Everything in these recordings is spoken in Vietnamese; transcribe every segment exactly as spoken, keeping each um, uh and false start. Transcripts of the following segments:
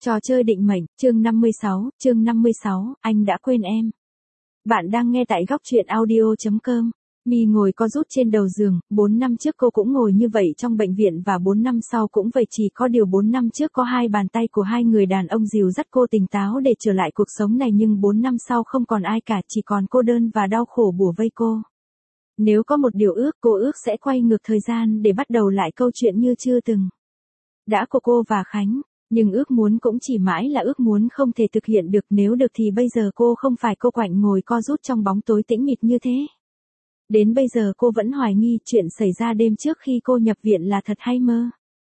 Trò chơi định mệnh, chương năm mươi sáu, chương năm mươi sáu, anh đã quên em. Bạn đang nghe tại góc truyện audio chấm com. My ngồi co rút trên đầu giường, bốn năm trước cô cũng ngồi như vậy trong bệnh viện và bốn năm sau cũng vậy, chỉ có điều bốn năm trước có hai bàn tay của hai người đàn ông dìu dắt cô tỉnh táo để trở lại cuộc sống này, nhưng bốn năm sau không còn ai cả, chỉ còn cô đơn và đau khổ bủa vây cô. Nếu có một điều ước, cô ước sẽ quay ngược thời gian để bắt đầu lại câu chuyện như chưa từng. Đã của cô và Khánh. Nhưng ước muốn cũng chỉ mãi là ước muốn, không thể thực hiện được. Nếu được thì bây giờ cô không phải cô quạnh ngồi co rút trong bóng tối tĩnh mịch như thế. Đến bây giờ cô vẫn hoài nghi chuyện xảy ra đêm trước khi cô nhập viện là thật hay mơ.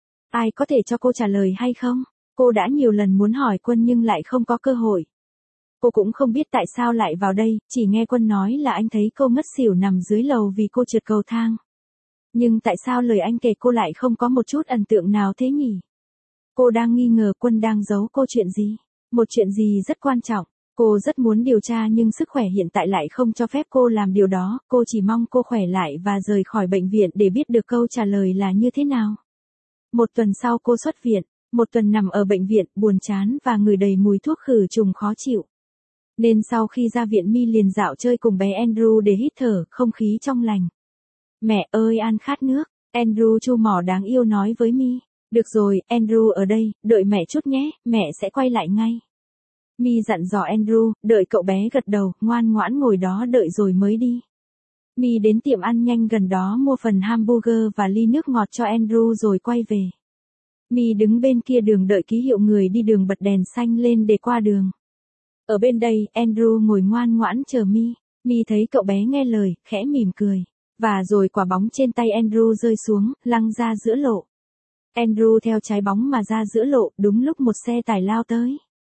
Ai có thể cho cô trả lời hay không? Cô đã nhiều lần muốn hỏi Quân nhưng lại không có cơ hội. Cô cũng không biết tại sao lại vào đây, chỉ nghe Quân nói là anh thấy cô ngất xỉu nằm dưới lầu vì cô trượt cầu thang. Nhưng tại sao lời anh kể cô lại không có một chút ấn tượng nào thế nhỉ? Cô đang nghi ngờ Quân đang giấu cô chuyện gì? Một chuyện gì rất quan trọng. Cô rất muốn điều tra nhưng sức khỏe hiện tại lại không cho phép cô làm điều đó. Cô chỉ mong cô khỏe lại và rời khỏi bệnh viện để biết được câu trả lời là như thế nào. Một tuần sau cô xuất viện. Một tuần nằm ở bệnh viện, buồn chán và ngửi đầy mùi thuốc khử trùng khó chịu. Nên sau khi ra viện My liền dạo chơi cùng bé Andrew để hít thở không khí trong lành. Mẹ ơi, An khát nước. Andrew chu mỏ đáng yêu nói với My. Được rồi, Andrew ở đây, đợi mẹ chút nhé, mẹ sẽ quay lại ngay. My dặn dò Andrew, đợi cậu bé gật đầu, ngoan ngoãn ngồi đó đợi rồi mới đi. My đến tiệm ăn nhanh gần đó mua phần hamburger và ly nước ngọt cho Andrew rồi quay về. My đứng bên kia đường đợi ký hiệu người đi đường bật đèn xanh lên để qua đường. Ở bên đây, Andrew ngồi ngoan ngoãn chờ My. My thấy cậu bé nghe lời, khẽ mỉm cười. Và rồi quả bóng trên tay Andrew rơi xuống, lăn ra giữa lộ. Andrew theo trái bóng mà ra giữa lộ, đúng lúc một xe tải lao tới.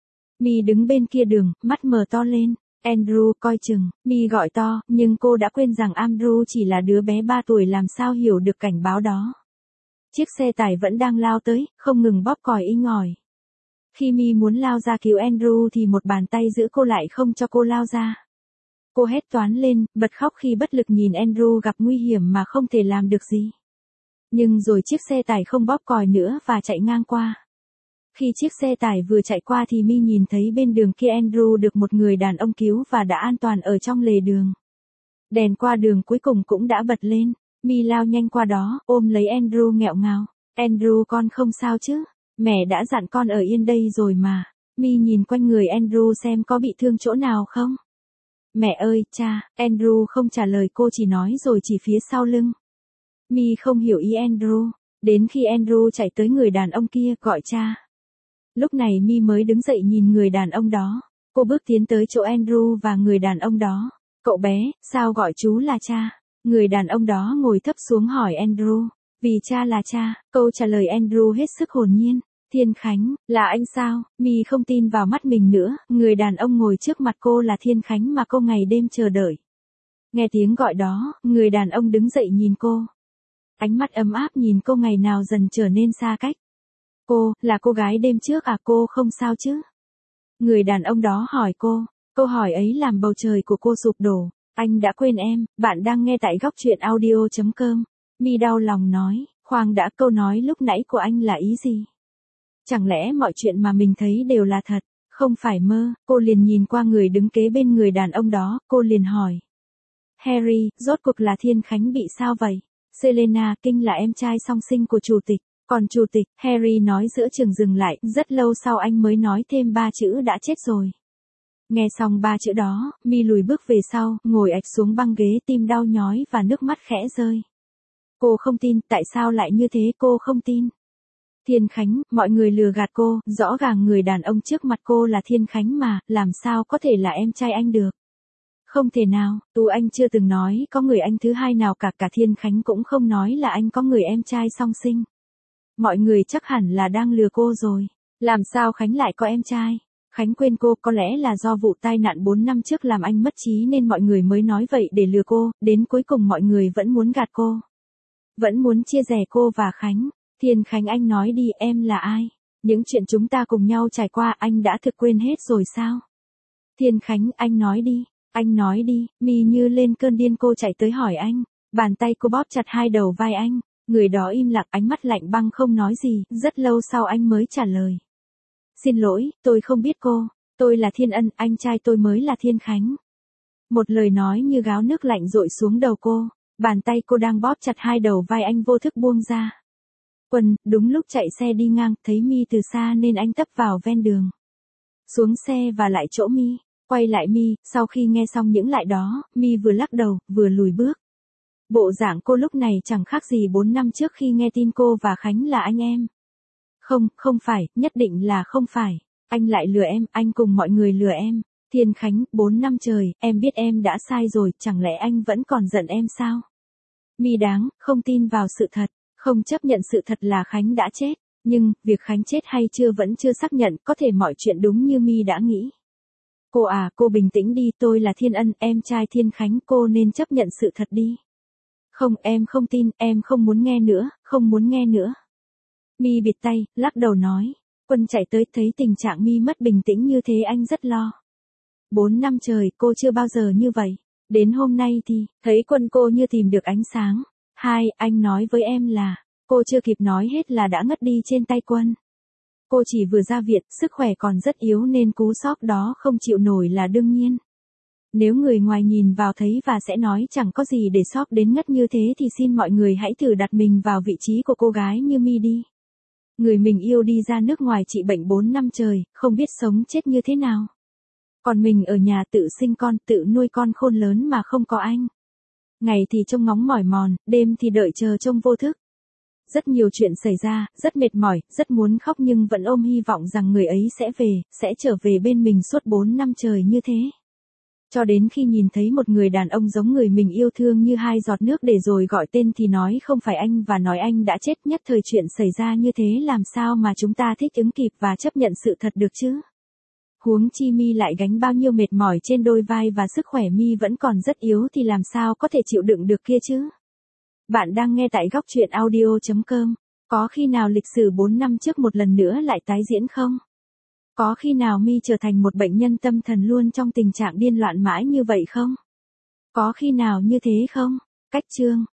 My đứng bên kia đường, mắt mở to lên. Andrew coi chừng, My gọi to, nhưng cô đã quên rằng Andrew chỉ là đứa bé ba tuổi, làm sao hiểu được cảnh báo đó. Chiếc xe tải vẫn đang lao tới, không ngừng bóp còi inh ỏi. Khi My muốn lao ra cứu Andrew thì một bàn tay giữ cô lại không cho cô lao ra. Cô hét toáng lên, bật khóc khi bất lực nhìn Andrew gặp nguy hiểm mà không thể làm được gì. Nhưng rồi chiếc xe tải không bóp còi nữa và chạy ngang qua. Khi chiếc xe tải vừa chạy qua thì My nhìn thấy bên đường kia Andrew được một người đàn ông cứu và đã an toàn ở trong lề đường. Đèn qua đường cuối cùng cũng đã bật lên. My lao nhanh qua đó, ôm lấy Andrew nghẹo ngào. Andrew, con không sao chứ? Mẹ đã dặn con ở yên đây rồi mà. My nhìn quanh người Andrew xem có bị thương chỗ nào không. Mẹ ơi, cha. Andrew không trả lời cô, chỉ nói rồi chỉ phía sau lưng. My không hiểu ý Andrew. Đến khi Andrew chạy tới người đàn ông kia, gọi cha. Lúc này My mới đứng dậy nhìn người đàn ông đó. Cô bước tiến tới chỗ Andrew và người đàn ông đó. Cậu bé, sao gọi chú là cha? Người đàn ông đó ngồi thấp xuống hỏi Andrew. Vì cha là cha. Câu trả lời Andrew hết sức hồn nhiên. Thiên Khánh, là anh sao? My không tin vào mắt mình nữa. Người đàn ông ngồi trước mặt cô là Thiên Khánh mà cô ngày đêm chờ đợi. Nghe tiếng gọi đó, người đàn ông đứng dậy nhìn cô. Ánh mắt ấm áp nhìn cô ngày nào dần trở nên xa cách. Cô, là cô gái đêm trước à? Cô không sao chứ? Người đàn ông đó hỏi cô. Câu hỏi ấy làm bầu trời của cô sụp đổ. Anh đã quên em. Bạn đang nghe tại góc truyện audio chấm com. My đau lòng nói. Khoan đã, câu nói lúc nãy của anh là ý gì? Chẳng lẽ mọi chuyện mà mình thấy đều là thật, không phải mơ? Cô liền nhìn qua người đứng kế bên người đàn ông đó, cô liền hỏi. Harry, rốt cuộc là Thiên Khánh bị sao vậy? Selena King là em trai song sinh của chủ tịch. Còn chủ tịch, Harry nói giữa chừng dừng lại, rất lâu sau anh mới nói thêm ba chữ đã chết rồi. Nghe xong ba chữ đó, My lùi bước về sau, ngồi ạch xuống băng ghế, tim đau nhói và nước mắt khẽ rơi. Cô không tin, tại sao lại như thế, cô không tin. Thiên Khánh, mọi người lừa gạt cô, rõ ràng người đàn ông trước mặt cô là Thiên Khánh mà, làm sao có thể là em trai anh được. Không thể nào, Tú anh chưa từng nói có người anh thứ hai nào cả, cả Thiên Khánh cũng không nói là anh có người em trai song sinh. Mọi người chắc hẳn là đang lừa cô rồi. Làm sao Khánh lại có em trai? Khánh quên cô, có lẽ là do vụ tai nạn bốn năm trước làm anh mất trí nên mọi người mới nói vậy để lừa cô, đến cuối cùng mọi người vẫn muốn gạt cô. Vẫn muốn chia rẽ cô và Khánh. Thiên Khánh, anh nói đi, em là ai? Những chuyện chúng ta cùng nhau trải qua anh đã thực quên hết rồi sao? Thiên Khánh, anh nói đi, anh nói đi. My như lên cơn điên, cô chạy tới hỏi anh. Bàn tay cô bóp chặt hai đầu vai anh. Người đó im lặng, ánh mắt lạnh băng không nói gì, rất lâu sau anh mới trả lời. Xin lỗi, tôi không biết cô. Tôi là Thiên Ân, anh trai tôi mới là Thiên Khánh. Một lời nói như gáo nước lạnh dội xuống đầu cô. Bàn tay cô đang bóp chặt hai đầu vai anh vô thức buông ra. Quân, đúng lúc chạy xe đi ngang, thấy Mi từ xa nên anh tấp vào ven đường. Xuống xe và lại chỗ Mi. Quay lại Mi, sau khi nghe xong những lại đó, Mi vừa lắc đầu, vừa lùi bước. Bộ dạng cô lúc này chẳng khác gì bốn năm trước khi nghe tin cô và Khánh là anh em. Không, không phải, nhất định là không phải. Anh lại lừa em, anh cùng mọi người lừa em. Thiên Khánh, bốn năm trời, em biết em đã sai rồi, chẳng lẽ anh vẫn còn giận em sao? Mi đáng, không tin vào sự thật, không chấp nhận sự thật là Khánh đã chết. Nhưng, việc Khánh chết hay chưa vẫn chưa xác nhận, có thể mọi chuyện đúng như Mi đã nghĩ. Cô à, cô bình tĩnh đi, tôi là Thiên Ân, em trai Thiên Khánh, cô nên chấp nhận sự thật đi. Không, em không tin, em không muốn nghe nữa, không muốn nghe nữa. Mi bịt tay, lắc đầu nói. Quân chạy tới thấy tình trạng Mi mất bình tĩnh như thế anh rất lo. Bốn năm trời, cô chưa bao giờ như vậy. Đến hôm nay thì, thấy Quân cô như tìm được ánh sáng. Hai, anh nói với em là, cô chưa kịp nói hết là đã ngất đi trên tay Quân. Cô chỉ vừa ra viện, sức khỏe còn rất yếu nên cú sốc đó không chịu nổi là đương nhiên. Nếu người ngoài nhìn vào thấy và sẽ nói chẳng có gì để sốc đến ngất như thế thì xin mọi người hãy thử đặt mình vào vị trí của cô gái như Mi đi. Người mình yêu đi ra nước ngoài trị bệnh bốn năm trời, không biết sống chết như thế nào. Còn mình ở nhà tự sinh con, tự nuôi con khôn lớn mà không có anh. Ngày thì trông ngóng mỏi mòn, đêm thì đợi chờ trông vô thức. Rất nhiều chuyện xảy ra, rất mệt mỏi, rất muốn khóc nhưng vẫn ôm hy vọng rằng người ấy sẽ về, sẽ trở về bên mình suốt bốn năm trời như thế. Cho đến khi nhìn thấy một người đàn ông giống người mình yêu thương như hai giọt nước để rồi gọi tên thì nói không phải anh và nói anh đã chết, nhất thời chuyện xảy ra như thế làm sao mà chúng ta thích ứng kịp và chấp nhận sự thật được chứ? Huống chi Mi lại gánh bao nhiêu mệt mỏi trên đôi vai và sức khỏe Mi vẫn còn rất yếu thì làm sao có thể chịu đựng được kia chứ? Bạn đang nghe tại góc truyện audio chấm com. Có khi nào lịch sử bốn năm trước một lần nữa lại tái diễn không? Có khi nào Mi trở thành một bệnh nhân tâm thần luôn trong tình trạng điên loạn mãi như vậy không? Có khi nào như thế không? Cách chương